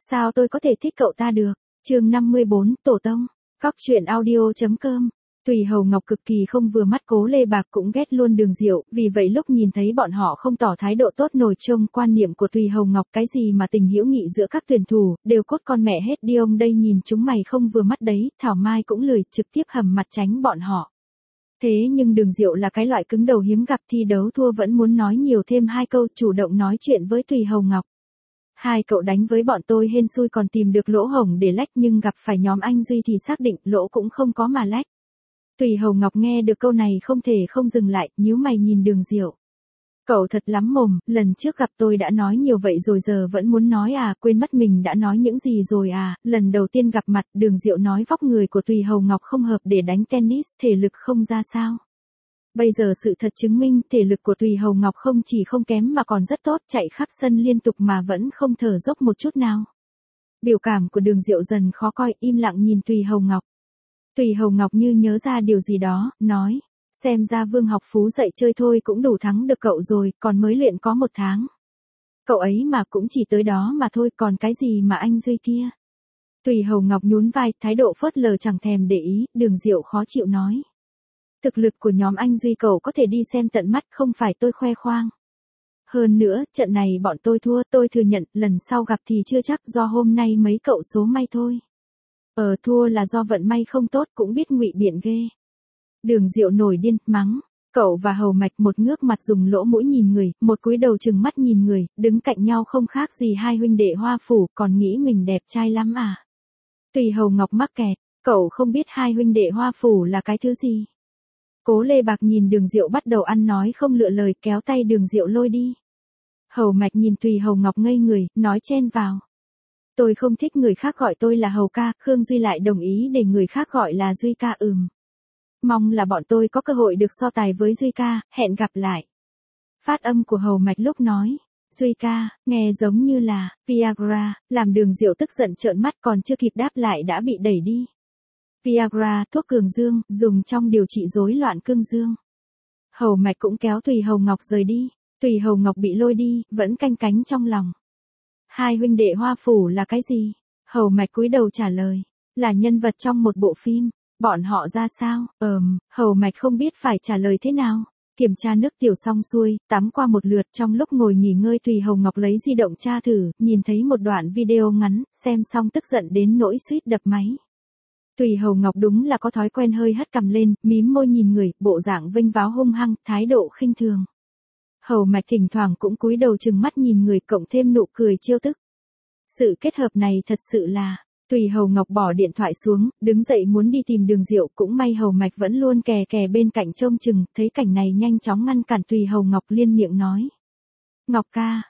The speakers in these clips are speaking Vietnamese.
Sao tôi có thể thích cậu ta được? Chương 54, Tổ tông. Góc truyện audio.com. Tùy Hầu Ngọc cực kỳ không vừa mắt Cố Lê Bạc cũng ghét luôn Đường Diệu, vì vậy lúc nhìn thấy bọn họ không tỏ thái độ tốt nổi trông quan niệm của Tùy Hầu Ngọc cái gì mà tình hữu nghị giữa các tuyển thủ, đều cốt con mẹ hết đi ông đây nhìn chúng mày không vừa mắt đấy, Thảo Mai cũng lười trực tiếp hầm mặt tránh bọn họ. Thế nhưng Đường Diệu là cái loại cứng đầu hiếm gặp thi đấu thua vẫn muốn nói nhiều thêm hai câu chủ động nói chuyện với Tùy Hầu Ngọc. Hai cậu đánh với bọn tôi hên xui còn tìm được lỗ hổng để lách nhưng gặp phải nhóm anh Duy thì xác định lỗ cũng không có mà lách. Tùy Hầu Ngọc nghe được câu này không thể không dừng lại, nhíu mày nhìn Đường Diệu. Cậu thật lắm mồm, lần trước gặp tôi đã nói nhiều vậy rồi giờ vẫn muốn nói à, quên mất mình đã nói những gì rồi à, lần đầu tiên gặp mặt Đường Diệu nói vóc người của Tùy Hầu Ngọc không hợp để đánh tennis, thể lực không ra sao. Bây giờ sự thật chứng minh thể lực của Tùy Hầu Ngọc không chỉ không kém mà còn rất tốt, chạy khắp sân liên tục mà vẫn không thở dốc một chút nào. Biểu cảm của Đường Diệu dần khó coi, im lặng nhìn Tùy Hầu Ngọc. Tùy Hầu Ngọc như nhớ ra điều gì đó, nói, xem ra Vương Học Phú dạy chơi thôi cũng đủ thắng được cậu rồi, còn mới luyện có 1 tháng. Cậu ấy mà cũng chỉ tới đó mà thôi, còn cái gì mà anh Duy kia. Tùy Hầu Ngọc nhún vai, thái độ phớt lờ chẳng thèm để ý, Đường Diệu khó chịu nói. Thực lực của nhóm anh Duy cậu có thể đi xem tận mắt, không phải tôi khoe khoang. Hơn nữa, trận này bọn tôi thua, tôi thừa nhận, lần sau gặp thì chưa chắc, do hôm nay mấy cậu số may thôi. Thua là do vận may không tốt, cũng biết ngụy biện ghê. Đường Diệu nổi điên, mắng. Cậu và Hầu Mạch một ngước mặt dùng lỗ mũi nhìn người, một cúi đầu trừng mắt nhìn người, đứng cạnh nhau không khác gì hai huynh đệ Hoa Phủ, còn nghĩ mình đẹp trai lắm à. Tùy Hầu Ngọc mắc kẹt, cậu không biết hai huynh đệ Hoa Phủ là cái thứ gì. Cố Lê Bạc nhìn Đường Diệu bắt đầu ăn nói không lựa lời, kéo tay Đường Diệu lôi đi. Hầu Mạch nhìn Tùy Hầu Ngọc ngây người, nói chen vào. Tôi không thích người khác gọi tôi là Hầu ca, Khương Duy lại đồng ý để người khác gọi là Duy ca. Mong là bọn tôi có cơ hội được so tài với Duy ca, hẹn gặp lại. Phát âm của Hầu Mạch lúc nói, Duy ca, nghe giống như là Viagra, làm Đường Diệu tức giận trợn mắt còn chưa kịp đáp lại đã bị đẩy đi. Viagra, thuốc cường dương, dùng trong điều trị rối loạn cương dương. Hầu Mạch cũng kéo Tùy Hầu Ngọc rời đi, Tùy Hầu Ngọc bị lôi đi, vẫn canh cánh trong lòng. Hai huynh đệ Hoa Phủ là cái gì? Hầu Mạch cúi đầu trả lời, là nhân vật trong một bộ phim. Bọn họ ra sao? Hầu Mạch không biết phải trả lời thế nào. Kiểm tra nước tiểu xong xuôi, tắm qua một lượt, trong lúc ngồi nghỉ ngơi Tùy Hầu Ngọc lấy di động tra thử, nhìn thấy một đoạn video ngắn, xem xong tức giận đến nỗi suýt đập máy. Tùy Hầu Ngọc đúng là có thói quen hơi hất cằm lên, mím môi nhìn người, bộ dạng vênh váo hung hăng, thái độ khinh thường. Hầu Mạch thỉnh thoảng cũng cúi đầu trừng mắt nhìn người, cộng thêm nụ cười trêu tức. Sự kết hợp này thật sự là. Tùy Hầu Ngọc bỏ điện thoại xuống, đứng dậy muốn đi tìm Đường Diệu, cũng may Hầu Mạch vẫn luôn kè kè bên cạnh trông chừng, thấy cảnh này nhanh chóng ngăn cản Tùy Hầu Ngọc liên miệng nói. Ngọc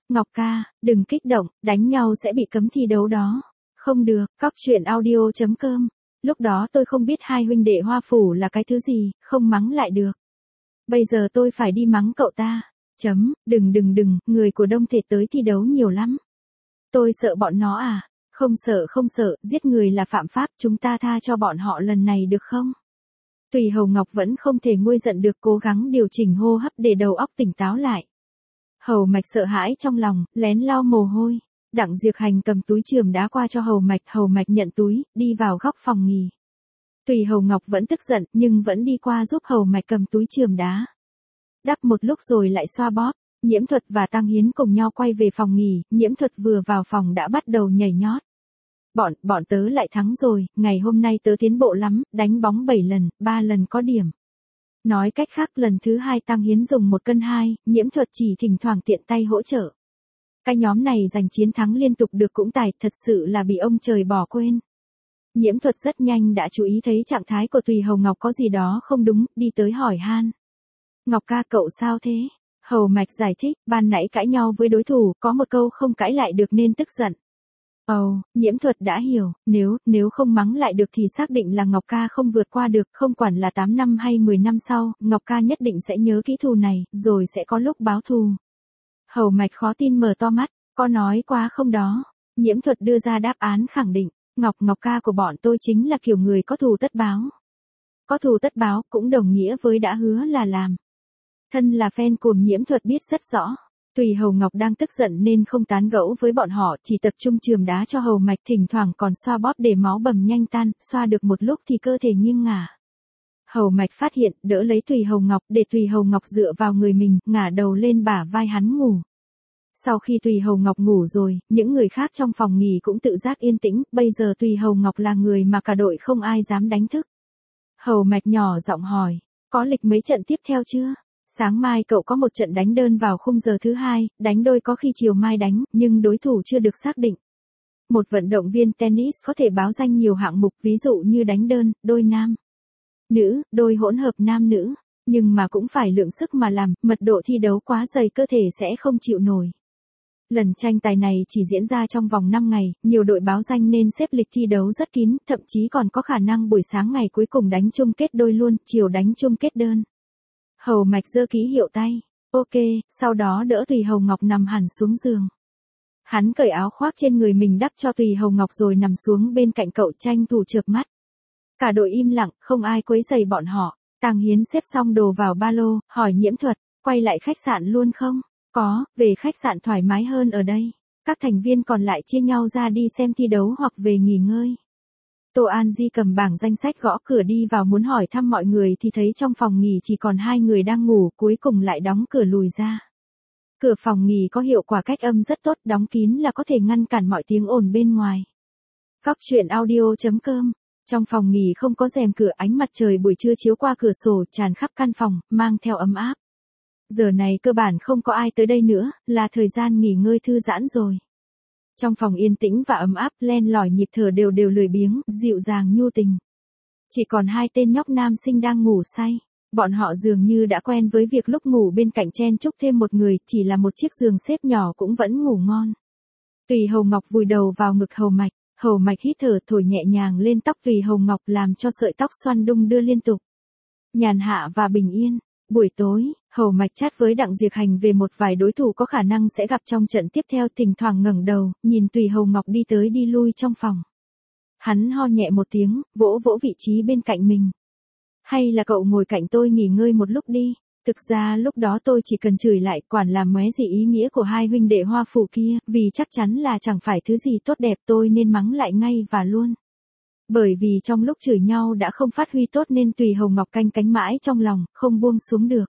ca, đừng kích động, đánh nhau sẽ bị cấm thi đấu đó. Không được, góc truyện audio.com. Lúc đó tôi không biết hai huynh đệ Hoa Phủ là cái thứ gì, không mắng lại được. Bây giờ tôi phải đi mắng cậu ta. Đừng, người của Đông Thể tới thi đấu nhiều lắm. Tôi sợ bọn nó à? Không sợ, giết người là phạm pháp, chúng ta tha cho bọn họ lần này được không? Tùy Hầu Ngọc vẫn không thể nguôi giận được, cố gắng điều chỉnh hô hấp để đầu óc tỉnh táo lại. Hầu Mạch sợ hãi trong lòng, lén lau mồ hôi. Đặng Diệp Hành cầm túi chườm đá qua cho Hầu Mạch nhận túi, đi vào góc phòng nghỉ. Tùy Hầu Ngọc vẫn tức giận, nhưng vẫn đi qua giúp Hầu Mạch cầm túi chườm đá. Đắp một lúc rồi lại xoa bóp. Nhiễm Thuật và Tăng Hiến cùng nhau quay về phòng nghỉ, Nhiễm Thuật vừa vào phòng đã bắt đầu nhảy nhót. Bọn tớ lại thắng rồi, ngày hôm nay tớ tiến bộ lắm, đánh bóng 7 lần, 3 lần có điểm. Nói cách khác lần thứ 2 Tăng Hiến dùng 1 cân 2, Nhiễm Thuật chỉ thỉnh thoảng tiện tay hỗ trợ. Cái nhóm này giành chiến thắng liên tục được cũng tài, thật sự là bị ông trời bỏ quên. Nhiễm Thuật rất nhanh đã chú ý thấy trạng thái của Tùy Hầu Ngọc có gì đó không đúng, đi tới hỏi han. Ngọc ca cậu sao thế? Hầu Mạch giải thích, ban nãy cãi nhau với đối thủ, có một câu không cãi lại được nên tức giận. Nhiễm Thuật đã hiểu, nếu không mắng lại được thì xác định là Ngọc ca không vượt qua được, không quản là 8 năm hay 10 năm sau, Ngọc ca nhất định sẽ nhớ kỹ thù này, rồi sẽ có lúc báo thù. Hầu Mạch khó tin mở to mắt, có nói quá không đó? Nhiễm Thuật đưa ra đáp án khẳng định, Ngọc ca của bọn tôi chính là kiểu người có thù tất báo. Có thù tất báo cũng đồng nghĩa với đã hứa là làm. Thân là fan của Nhiễm Thuật biết rất rõ. Tùy Hầu Ngọc đang tức giận nên không tán gẫu với bọn họ, chỉ tập trung chườm đá cho Hầu Mạch, thỉnh thoảng còn xoa bóp để máu bầm nhanh tan, xoa được một lúc thì cơ thể nghiêng ngả. Hầu Mạch phát hiện, đỡ lấy Tùy Hầu Ngọc, để Tùy Hầu Ngọc dựa vào người mình, ngả đầu lên bả vai hắn ngủ. Sau khi Tùy Hầu Ngọc ngủ rồi, những người khác trong phòng nghỉ cũng tự giác yên tĩnh, bây giờ Tùy Hầu Ngọc là người mà cả đội không ai dám đánh thức. Hầu Mạch nhỏ giọng hỏi, có lịch mấy trận tiếp theo chưa? Sáng mai cậu có một trận đánh đơn vào khung giờ thứ 2, đánh đôi có khi chiều mai đánh, nhưng đối thủ chưa được xác định. Một vận động viên tennis có thể báo danh nhiều hạng mục, ví dụ như đánh đơn, đôi nam, nữ, đôi hỗn hợp nam nữ, nhưng mà cũng phải lượng sức mà làm, mật độ thi đấu quá dày cơ thể sẽ không chịu nổi. Lần tranh tài này chỉ diễn ra trong vòng 5 ngày, nhiều đội báo danh nên xếp lịch thi đấu rất kín, thậm chí còn có khả năng buổi sáng ngày cuối cùng đánh chung kết đôi luôn, chiều đánh chung kết đơn. Hầu Mạch giơ ký hiệu tay, ok, sau đó đỡ Tùy Hầu Ngọc nằm hẳn xuống giường. Hắn cởi áo khoác trên người mình đắp cho Tùy Hầu Ngọc rồi nằm xuống bên cạnh cậu, tranh thủ chợp mắt. Cả đội im lặng, không ai quấy rầy bọn họ. Tàng Hiến xếp xong đồ vào ba lô, hỏi Nhiễm Thuật, quay lại khách sạn luôn không? Có, về khách sạn thoải mái hơn ở đây. Các thành viên còn lại chia nhau ra đi xem thi đấu hoặc về nghỉ ngơi. Tô An Di cầm bảng danh sách gõ cửa đi vào muốn hỏi thăm mọi người thì thấy trong phòng nghỉ chỉ còn 2 người đang ngủ, cuối cùng lại đóng cửa lùi ra. Cửa phòng nghỉ có hiệu quả cách âm rất tốt, đóng kín là có thể ngăn cản mọi tiếng ồn bên ngoài. Góc truyện audio.com. Trong phòng nghỉ không có rèm cửa, ánh mặt trời buổi trưa chiếu qua cửa sổ tràn khắp căn phòng, mang theo ấm áp. Giờ này cơ bản không có ai tới đây nữa, là thời gian nghỉ ngơi thư giãn rồi. Trong phòng yên tĩnh và ấm áp, len lỏi nhịp thở đều đều lười biếng, dịu dàng nhu tình. Chỉ còn 2 tên nhóc nam sinh đang ngủ say. Bọn họ dường như đã quen với việc lúc ngủ bên cạnh chen chúc thêm một người, chỉ là một chiếc giường xếp nhỏ cũng vẫn ngủ ngon. Tùy Hầu Ngọc vùi đầu vào ngực Hầu Mạch. Hầu Mạch hít thở thổi nhẹ nhàng lên tóc Tùy Hầu Ngọc làm cho sợi tóc xoăn đung đưa liên tục. Nhàn hạ và bình yên. Buổi tối, Hầu Mạch chat với Đặng Diệp Hành về một vài đối thủ có khả năng sẽ gặp trong trận tiếp theo, thỉnh thoảng ngẩng đầu, nhìn Tùy Hầu Ngọc đi tới đi lui trong phòng. Hắn ho nhẹ một tiếng, vỗ vỗ vị trí bên cạnh mình. Hay là cậu ngồi cạnh tôi nghỉ ngơi một lúc đi. Thực ra lúc đó tôi chỉ cần chửi lại, quản làm móe gì ý nghĩa của hai huynh đệ hoa phủ kia, vì chắc chắn là chẳng phải thứ gì tốt đẹp, tôi nên mắng lại ngay và luôn. Bởi vì trong lúc chửi nhau đã không phát huy tốt nên Tùy Hầu Ngọc canh cánh mãi trong lòng, không buông xuống được.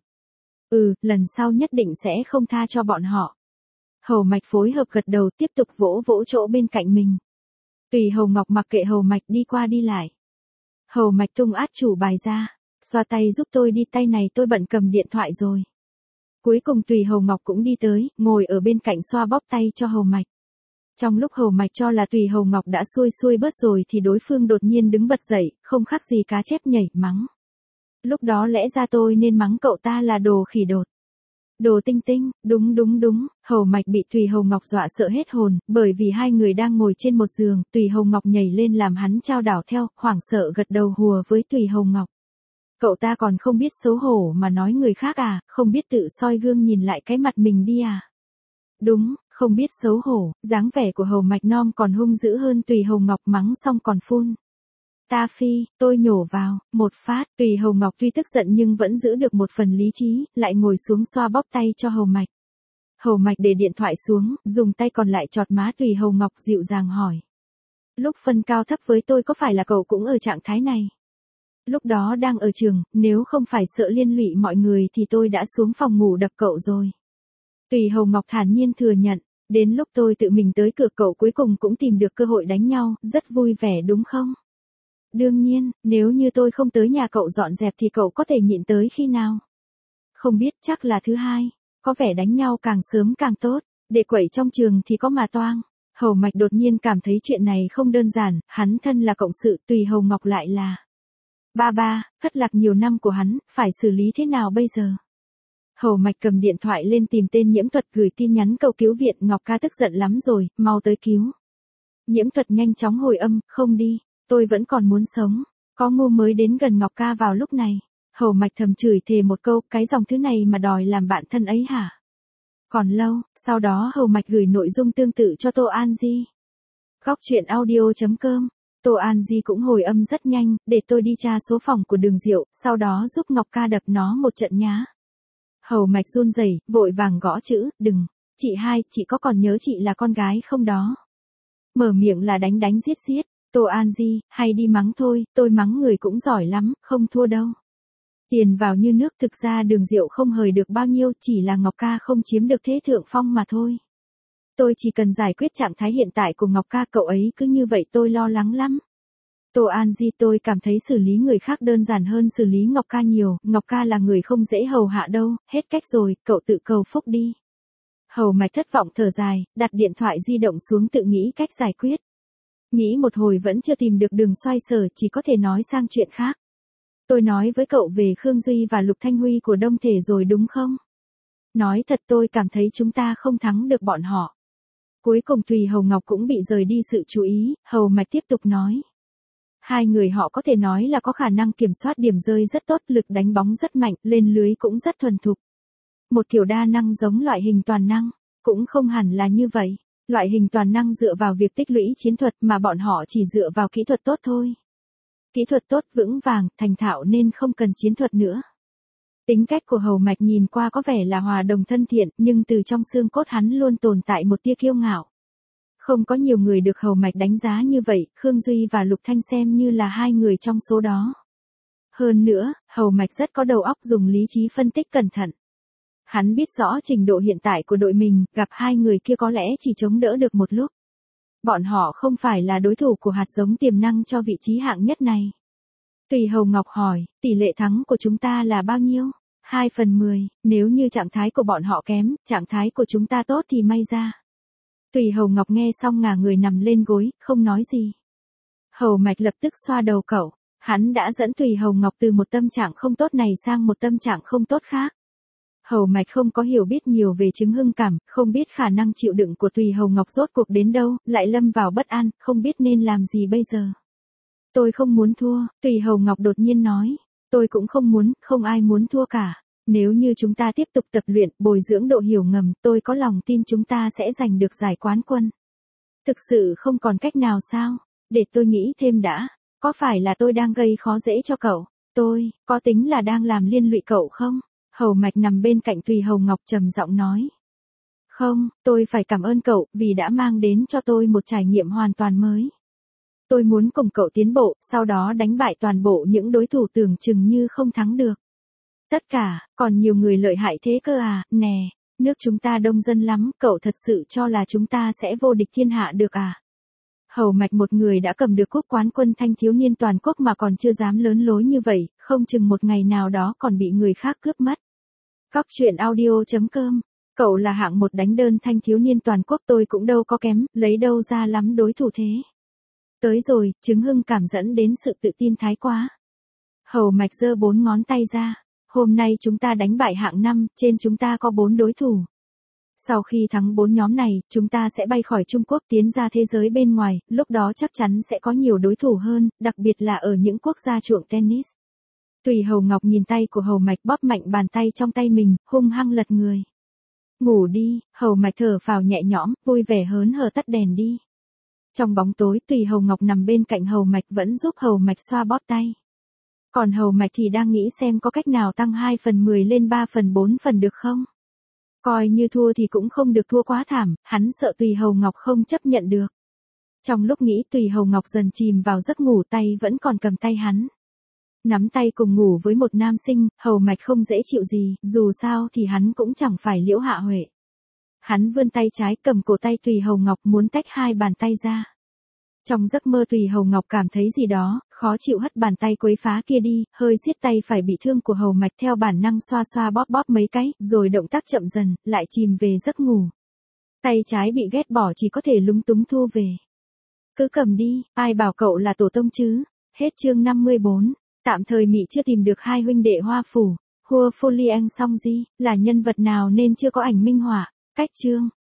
Lần sau nhất định sẽ không tha cho bọn họ. Hầu Mạch phối hợp gật đầu, tiếp tục vỗ vỗ chỗ bên cạnh mình. Tùy Hầu Ngọc mặc kệ Hầu Mạch đi qua đi lại. Hầu Mạch tung át chủ bài ra. Xoa tay giúp tôi đi, tay này tôi bận cầm điện thoại rồi. Cuối cùng Tùy Hầu Ngọc cũng đi tới, ngồi ở bên cạnh xoa bóp tay cho Hầu Mạch. Trong lúc Hầu Mạch cho là Tùy Hầu Ngọc đã xuôi xuôi bớt rồi thì đối phương đột nhiên đứng bật dậy, không khác gì cá chép nhảy, mắng. Lúc đó lẽ ra tôi nên mắng cậu ta là đồ khỉ đột. Đồ tinh tinh, đúng, Hầu Mạch bị Tùy Hầu Ngọc dọa sợ hết hồn, bởi vì hai người đang ngồi trên một giường, Tùy Hầu Ngọc nhảy lên làm hắn chao đảo theo, hoảng sợ gật đầu hùa với Tùy Hầu Ngọc. Cậu ta còn không biết xấu hổ mà nói người khác à, không biết tự soi gương nhìn lại cái mặt mình đi à. Đúng, không biết xấu hổ, dáng vẻ của Hầu Mạch non còn hung dữ hơn. Tùy Hầu Ngọc mắng xong còn phun. Ta phi, tôi nhổ vào, một phát. Tùy Hầu Ngọc tuy tức giận nhưng vẫn giữ được một phần lý trí, lại ngồi xuống xoa bóp tay cho Hầu Mạch. Hầu Mạch để điện thoại xuống, dùng tay còn lại chọt má Tùy Hầu Ngọc, dịu dàng hỏi. Lúc phân cao thấp với tôi có phải là cậu cũng ở trạng thái này? Lúc đó đang ở trường, nếu không phải sợ liên lụy mọi người thì tôi đã xuống phòng ngủ đập cậu rồi. Tùy Hầu Ngọc thản nhiên thừa nhận, đến lúc tôi tự mình tới cửa cậu cuối cùng cũng tìm được cơ hội đánh nhau, rất vui vẻ đúng không? Đương nhiên, nếu như tôi không tới nhà cậu dọn dẹp thì cậu có thể nhịn tới khi nào? Không biết, chắc là thứ 2, có vẻ đánh nhau càng sớm càng tốt, để quẩy trong trường thì có mà toang. Hầu Mạch đột nhiên cảm thấy chuyện này không đơn giản, hắn thân là cộng sự, Tùy Hầu Ngọc lại là ba, thất lạc nhiều năm của hắn, phải xử lý thế nào bây giờ? Hầu Mạch cầm điện thoại lên tìm tên Nhiễm Thuật gửi tin nhắn cầu cứu viện, Ngọc ca tức giận lắm rồi, mau tới cứu. Nhiễm Thuật nhanh chóng hồi âm, không đi, tôi vẫn còn muốn sống, có ngu mới đến gần Ngọc ca vào lúc này. Hầu Mạch thầm chửi thề một câu, cái dòng thứ này mà đòi làm bạn thân ấy hả? Còn lâu, sau đó Hầu Mạch gửi nội dung tương tự cho Tô An Di. Góc truyện audio.com. Tô An Di cũng hồi âm rất nhanh, để tôi đi tra số phòng của Đường Diệu, sau đó giúp Ngọc ca đập nó một trận nhá. Hầu Mạch run rẩy, vội vàng gõ chữ, đừng. Chị hai, chị có còn nhớ chị là con gái không đó? Mở miệng là đánh đánh giết giết. Tô An Di, hay đi mắng thôi, tôi mắng người cũng giỏi lắm, không thua đâu. Tiền vào như nước, thực ra Đường Diệu không hời được bao nhiêu, chỉ là Ngọc Ca không chiếm được thế thượng phong mà thôi. Tôi chỉ cần giải quyết trạng thái hiện tại của Ngọc Ca, cậu ấy cứ như vậy tôi lo lắng lắm. Tô An Di, tôi cảm thấy xử lý người khác đơn giản hơn xử lý Ngọc Ca nhiều, Ngọc Ca là người không dễ hầu hạ đâu, hết cách rồi, cậu tự cầu phúc đi. Hầu Mạch thất vọng thở dài, đặt điện thoại di động xuống tự nghĩ cách giải quyết. Nghĩ một hồi vẫn chưa tìm được đường xoay sở, chỉ có thể nói sang chuyện khác. Tôi nói với cậu về Khương Duy và Lục Thanh Huy của Đông Thể rồi đúng không? Nói thật tôi cảm thấy chúng ta không thắng được bọn họ. Cuối cùng Tùy Hầu Ngọc cũng bị rời đi sự chú ý, Hầu Mạch tiếp tục nói. Hai người họ có thể nói là có khả năng kiểm soát điểm rơi rất tốt, lực đánh bóng rất mạnh, lên lưới cũng rất thuần thục. Một kiểu đa năng giống loại hình toàn năng, cũng không hẳn là như vậy. Loại hình toàn năng dựa vào việc tích lũy chiến thuật mà bọn họ chỉ dựa vào kỹ thuật tốt thôi. Kỹ thuật tốt vững vàng, thành thạo nên không cần chiến thuật nữa. Tính cách của Hầu Mạch nhìn qua có vẻ là hòa đồng thân thiện, nhưng từ trong xương cốt hắn luôn tồn tại một tia kiêu ngạo. Không có nhiều người được Hầu Mạch đánh giá như vậy, Khương Duy và Lục Thanh xem như là hai người trong số đó. Hơn nữa, Hầu Mạch rất có đầu óc, dùng lý trí phân tích cẩn thận. Hắn biết rõ trình độ hiện tại của đội mình, gặp hai người kia có lẽ chỉ chống đỡ được một lúc. Bọn họ không phải là đối thủ của hạt giống tiềm năng cho vị trí hạng nhất này. Tùy Hầu Ngọc hỏi, tỷ lệ thắng của chúng ta là bao nhiêu? 2/10, nếu như trạng thái của bọn họ kém, trạng thái của chúng ta tốt thì may ra. Tùy Hầu Ngọc nghe xong ngả người nằm lên gối, không nói gì. Hầu Mạch lập tức xoa đầu cậu, hắn đã dẫn Tùy Hầu Ngọc từ một tâm trạng không tốt này sang một tâm trạng không tốt khác. Hầu Mạch không có hiểu biết nhiều về chứng hưng cảm, không biết khả năng chịu đựng của Tùy Hầu Ngọc rốt cuộc đến đâu, lại lâm vào bất an, không biết nên làm gì bây giờ. Tôi không muốn thua, Tùy Hầu Ngọc đột nhiên nói. Tôi cũng không muốn, không ai muốn thua cả. Nếu như chúng ta tiếp tục tập luyện, bồi dưỡng độ hiểu ngầm, tôi có lòng tin chúng ta sẽ giành được giải quán quân. Thực sự không còn cách nào sao? Để tôi nghĩ thêm đã. Có phải là tôi đang gây khó dễ cho cậu? Tôi, có tính là đang làm liên lụy cậu không? Hầu Mạch nằm bên cạnh Tùy Hầu Ngọc trầm giọng nói. Không, tôi phải cảm ơn cậu, vì đã mang đến cho tôi một trải nghiệm hoàn toàn mới. Tôi muốn cùng cậu tiến bộ, sau đó đánh bại toàn bộ những đối thủ tưởng chừng như không thắng được. Tất cả, còn nhiều người lợi hại thế cơ à, nè, nước chúng ta đông dân lắm, cậu thật sự cho là chúng ta sẽ vô địch thiên hạ được à? Hầu Mạch một người đã cầm được cúp quán quân thanh thiếu niên toàn quốc mà còn chưa dám lớn lối như vậy, không chừng một ngày nào đó còn bị người khác cướp mất. Cóc truyện audio.com, cậu là hạng một đánh đơn thanh thiếu niên toàn quốc, tôi cũng đâu có kém, lấy đâu ra lắm đối thủ thế. Tới rồi, chứng hưng cảm dẫn đến sự tự tin thái quá. Hầu Mạch giơ 4 ngón tay ra. Hôm nay chúng ta đánh bại hạng 5, trên chúng ta có 4 đối thủ. Sau khi thắng 4 nhóm này, chúng ta sẽ bay khỏi Trung Quốc tiến ra thế giới bên ngoài, lúc đó chắc chắn sẽ có nhiều đối thủ hơn, đặc biệt là ở những quốc gia chuộng tennis. Tùy Hầu Ngọc nhìn tay của Hầu Mạch, bóp mạnh bàn tay trong tay mình, hung hăng lật người. Ngủ đi, Hầu Mạch thở phào nhẹ nhõm, vui vẻ hớn hở tắt đèn đi. Trong bóng tối, Tùy Hầu Ngọc nằm bên cạnh Hầu Mạch vẫn giúp Hầu Mạch xoa bóp tay. Còn Hầu Mạch thì đang nghĩ xem có cách nào tăng 2/10 lên 3/4 được không? Coi như thua thì cũng không được thua quá thảm, hắn sợ Tùy Hầu Ngọc không chấp nhận được. Trong lúc nghĩ Tùy Hầu Ngọc dần chìm vào giấc ngủ, tay vẫn còn cầm tay hắn. Nắm tay cùng ngủ với một nam sinh, Hầu Mạch không dễ chịu gì, dù sao thì hắn cũng chẳng phải Liễu Hạ Huệ. Hắn vươn tay trái cầm cổ tay Tùy Hầu Ngọc muốn tách hai bàn tay ra. Trong giấc mơ Tùy Hầu Ngọc cảm thấy gì đó, khó chịu hất bàn tay quấy phá kia đi, hơi siết tay phải bị thương của Hầu Mạch theo bản năng xoa xoa bóp bóp mấy cái, rồi động tác chậm dần, lại chìm về giấc ngủ. Tay trái bị ghét bỏ chỉ có thể lúng túng thu về. Cứ cầm đi, ai bảo cậu là tổ tông chứ. Hết chương 54, tạm thời Mị chưa tìm được hai huynh đệ Hoa Phủ, Hua Pholiang Song Di, là nhân vật nào nên chưa có ảnh minh họa. Cách chương.